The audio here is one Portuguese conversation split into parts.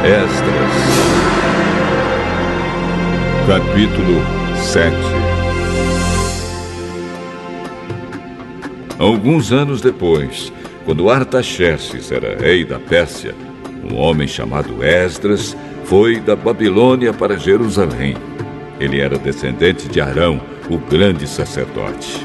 Esdras, capítulo 7. Alguns anos depois, quando Artaxerxes era rei da Pérsia, um homem chamado Esdras foi da Babilônia para Jerusalém. Ele era descendente de Arão, o grande sacerdote.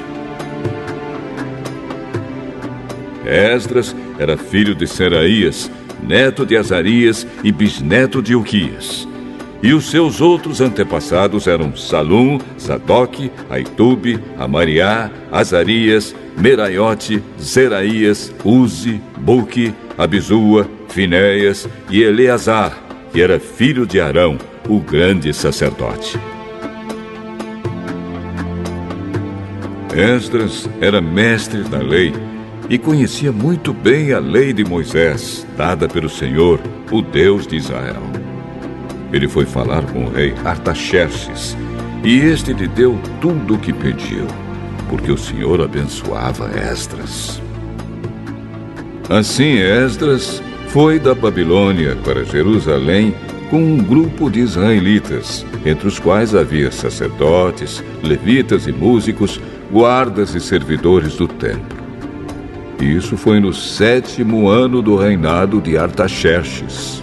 Esdras era filho de Seraías, neto de Azarias e bisneto de Ilquias. E os seus outros antepassados eram Salum, Sadoque, Aitube, Amariá, Azarias, Meraiote, Zeraías, Uzi, Buque, Abizua, Finéias e Eleazar, que era filho de Arão, o grande sacerdote. Esdras era mestre da lei e conhecia muito bem a lei de Moisés, dada pelo Senhor, o Deus de Israel. Ele foi falar com o rei Artaxerxes, e este lhe deu tudo o que pediu, porque o Senhor abençoava Esdras. Assim Esdras foi da Babilônia para Jerusalém com um grupo de israelitas, entre os quais havia sacerdotes, levitas e músicos, guardas e servidores do templo. Isso foi no 7º ano do reinado de Artaxerxes.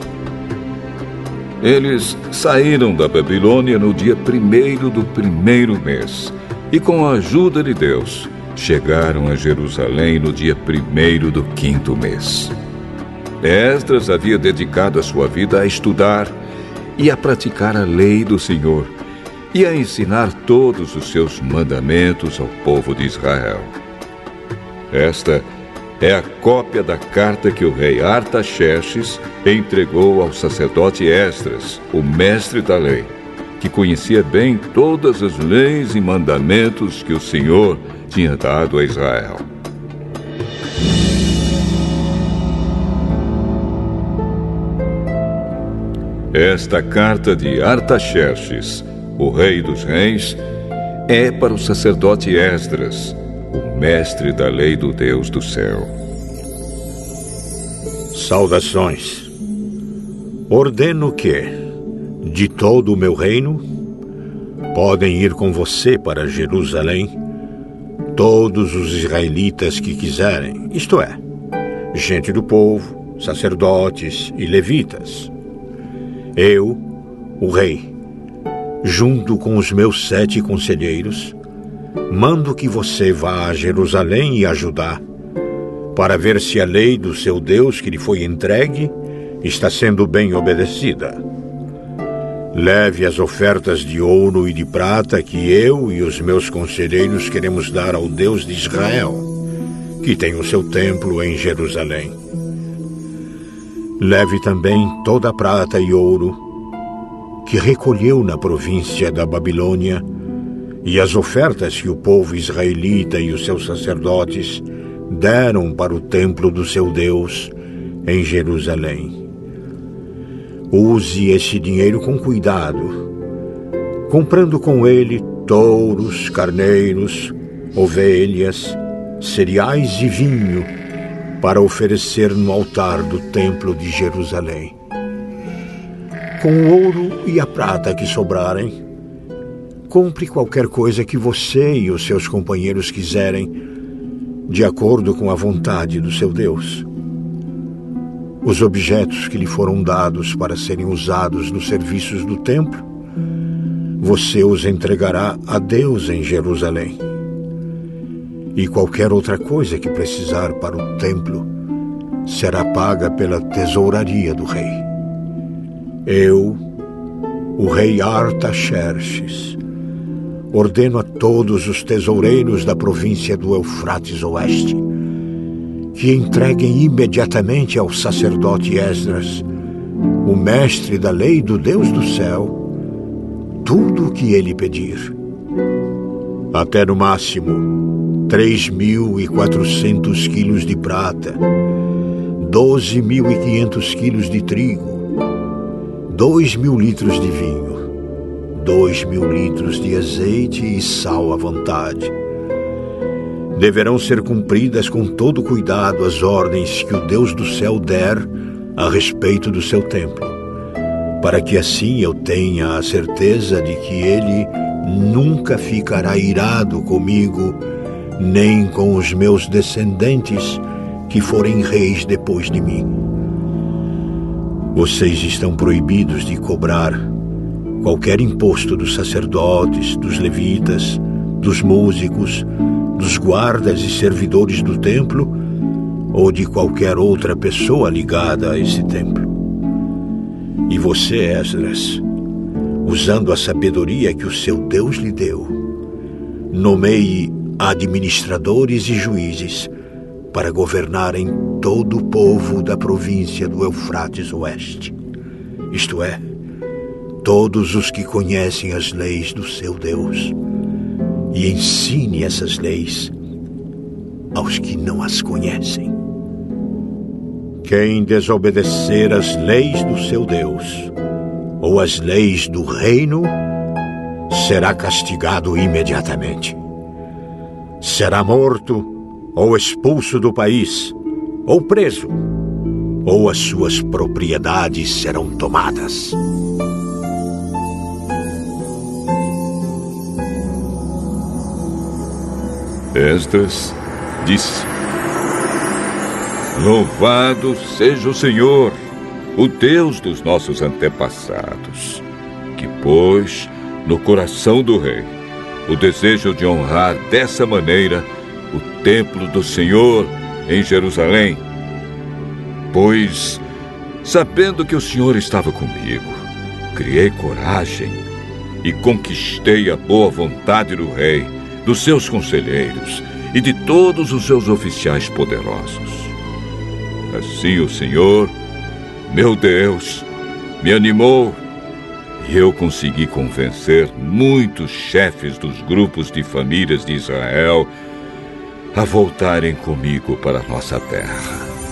Eles saíram da Babilônia no dia 1º do 1º mês e, com a ajuda de Deus, chegaram a Jerusalém no dia 1º do 5º mês. Esdras havia dedicado a sua vida a estudar e a praticar a lei do Senhor e a ensinar todos os seus mandamentos ao povo de Israel. Esta é a cópia da carta que o rei Artaxerxes entregou ao sacerdote Esdras, o mestre da lei, que conhecia bem todas as leis e mandamentos que o Senhor tinha dado a Israel. Esta carta de Artaxerxes, o rei dos reis, é para o sacerdote Esdras, o mestre da lei do Deus do céu. Saudações. Ordeno que, de todo o meu reino, podem ir com você para Jerusalém todos os israelitas que quiserem, isto é, gente do povo, sacerdotes e levitas. Eu, o rei, junto com os meus 7 conselheiros, mando que você vá a Jerusalém e a Judá, para ver se a lei do seu Deus que lhe foi entregue está sendo bem obedecida. Leve as ofertas de ouro e de prata que eu e os meus conselheiros queremos dar ao Deus de Israel, que tem o seu templo em Jerusalém. Leve também toda a prata e ouro que recolheu na província da Babilônia e as ofertas que o povo israelita e os seus sacerdotes deram para o templo do seu Deus em Jerusalém. Use esse dinheiro com cuidado, comprando com ele touros, carneiros, ovelhas, cereais e vinho para oferecer no altar do templo de Jerusalém. Com o ouro e a prata que sobrarem, compre qualquer coisa que você e os seus companheiros quiserem, de acordo com a vontade do seu Deus. Os objetos que lhe foram dados para serem usados nos serviços do templo, você os entregará a Deus em Jerusalém. E qualquer outra coisa que precisar para o templo será paga pela tesouraria do rei. Eu, o rei Artaxerxes, ordeno a todos os tesoureiros da província do Eufrates Oeste que entreguem imediatamente ao sacerdote Esdras, o mestre da lei do Deus do céu, tudo o que ele pedir. Até no máximo 3.400 quilos de prata, 12.500 quilos de trigo, 2.000 litros de vinho, 2.000 litros de azeite e sal à vontade. Deverão ser cumpridas com todo cuidado as ordens que o Deus do céu der a respeito do seu templo, para que assim eu tenha a certeza de que ele nunca ficará irado comigo, nem com os meus descendentes que forem reis depois de mim. Vocês estão proibidos de cobrar qualquer imposto dos sacerdotes, dos levitas, dos músicos, dos guardas e servidores do templo ou de qualquer outra pessoa ligada a esse templo. E você, Esdras, usando a sabedoria que o seu Deus lhe deu, nomeie administradores e juízes para governarem todo o povo da província do Eufrates Oeste, isto é, todos os que conhecem as leis do seu Deus, e ensine essas leis aos que não as conhecem. Quem desobedecer as leis do seu Deus ou as leis do reino será castigado imediatamente. Será morto ou expulso do país, ou preso, ou as suas propriedades serão tomadas. Esdras disse: Louvado seja o Senhor, o Deus dos nossos antepassados, que pôs no coração do rei o desejo de honrar dessa maneira o templo do Senhor em Jerusalém. Pois, sabendo que o Senhor estava comigo, criei coragem e conquistei a boa vontade do rei, dos seus conselheiros e de todos os seus oficiais poderosos. Assim o Senhor, meu Deus, me animou e eu consegui convencer muitos chefes dos grupos de famílias de Israel a voltarem comigo para nossa terra.